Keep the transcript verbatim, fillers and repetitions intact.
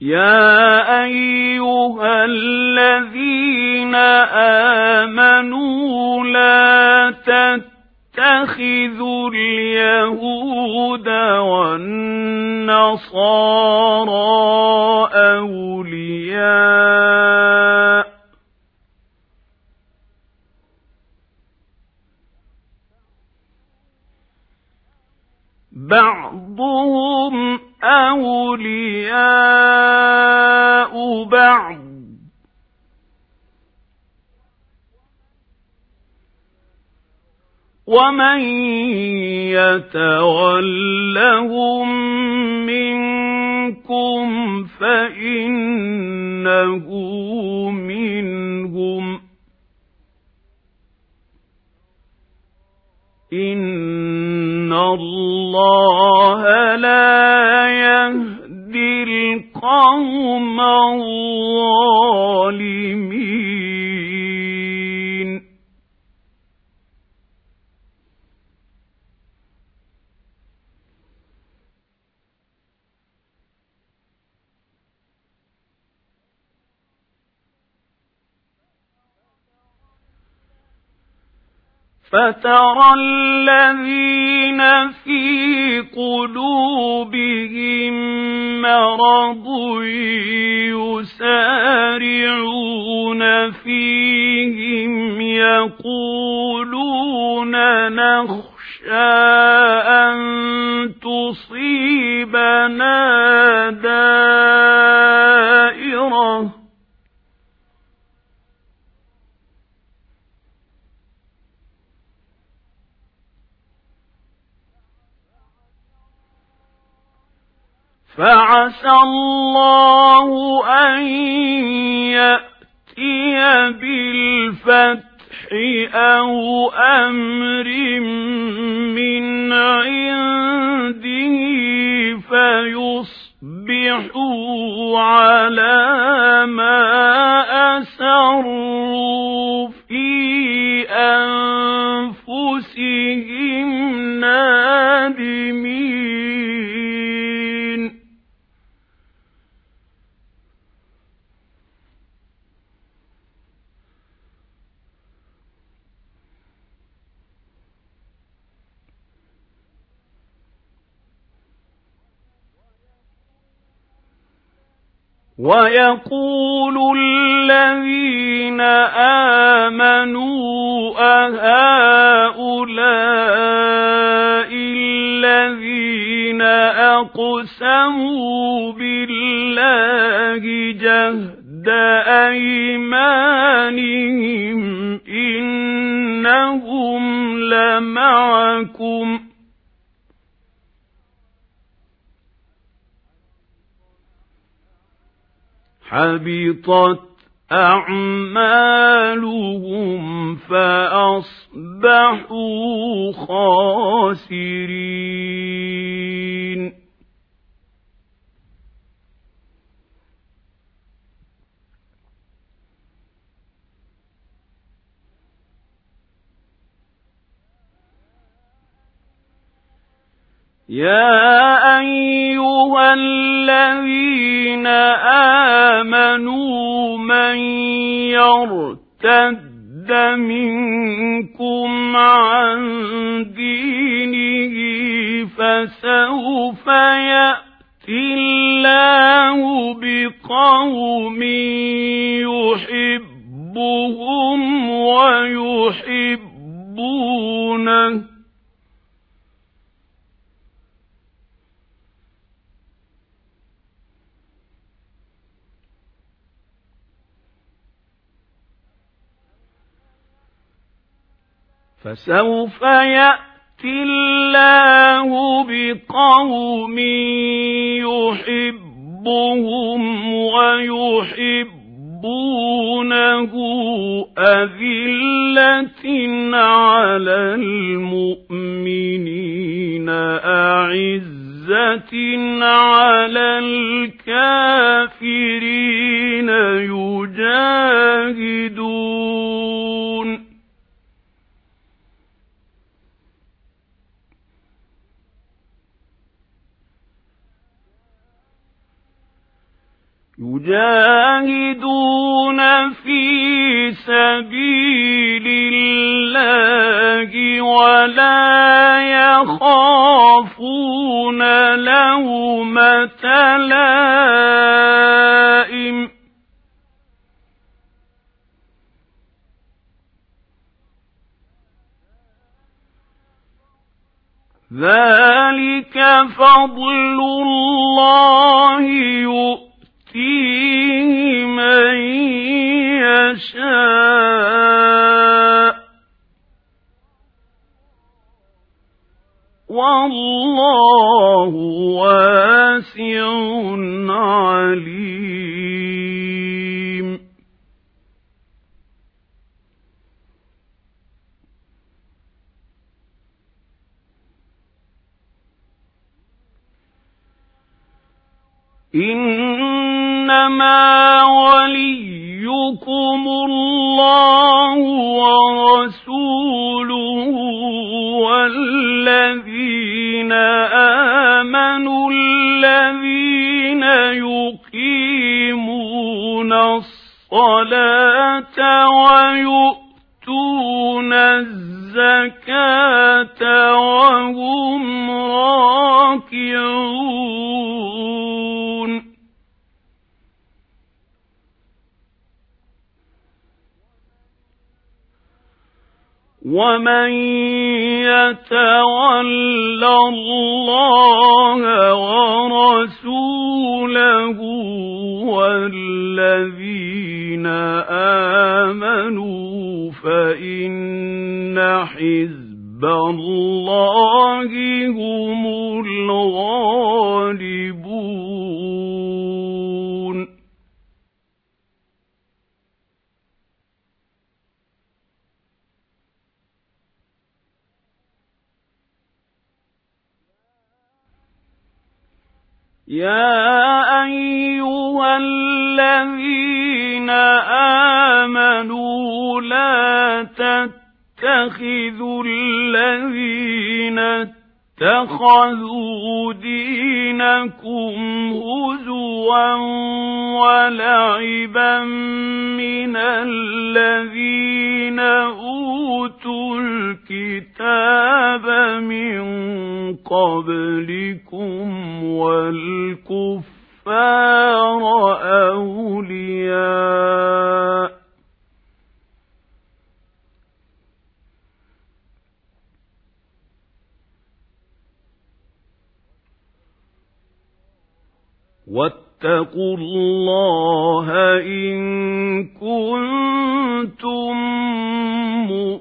يَا أَيُّهَا الَّذِينَ آمَنُوا لَا تَتَّخِذُوا الْيَهُودَ وَالنَّصَارَىٰ أَوْلِيَاءَ بَعْضُهُمْ أَوْلِيَاءُ بَعْضٍ ۚ وَمَن يَتَوَلَّهُم مِّنكُمْ فَإِنَّهُ مِنْهُمْ ۗ إِنَّ اللَّهَ لَا يَهْدِي الْقَوْمَ الظَّالِمِينَ. فَتَرَى الَّذِينَ فِي قُلُوبِهِم مَّرَضٌ يُسَارِعُونَ فِيهِمْ يَقُولُونَ نَخْشَىٰ أَن تُصِيبَنَا دَائِرَةٌ فَعَسَى اللَّهُ أَن يَأْتِيَ بِالْفَتْحِ أَوْ أَمْرٍ مِّنْ عِندِهِ فَيُصْبِحُوا عَلَىٰ مَا أَسَرُّوا فِي أَنفُسِهِمْ نَادِمِينَ. وَيَقُولُ الَّذِينَ آمَنُوا أَهَٰؤُلَاءِ الَّذِينَ أَقْسَمُوا بِاللَّهِ جَهْدَ أَيْمَانِهِمْ إِنَّهُمْ لَمَعَكُمْ ۚ حَبِطَتْ أَعْمَالُهُمْ فَأَصْبَحُوا خَاسِرِينَ. يَا أَيُّهَا الَّذِينَ آمَنُوا مَن يَرْتَدَّ مِنكُمْ عَن دِينِهِ فَسَوْفَ يَأْتِي اللَّهُ بِقَوْمٍ يُحِبُّهُمْ وَيُحِبُّونَهُ فَسَوْفَ يَأْتِي اللَّهُ بِقَوْمٍ يُحِبُّهُمْ وَيُحِبُّونَهُ أَذِلَّةٍ عَلَى الْمُؤْمِنِينَ أَعِزَّةٍ عَلَى الْكَافِرِينَ يُجَاهِدُونَ يجاهدون في سبيل الله ولا يخافون لومة لائم ذلك فضل الله يؤتيه من يشاء والله واسع عليم. إنما وليكم الله ورسوله والذين آمنوا الذين يقيمون الصلاة ويؤتون الزكاة وهم راكعون. ومن يتول الله ورسوله والذين آمنوا فإن حزب الله هم الغالبون. يا أيها الذين آمنوا لا تتخذوا الذين اتخذوا دينكم هزوا ولعبا من الذين أوتوا الكتاب من قبلكم والكفار أولياء واتقوا الله إن كنتم مؤمنين.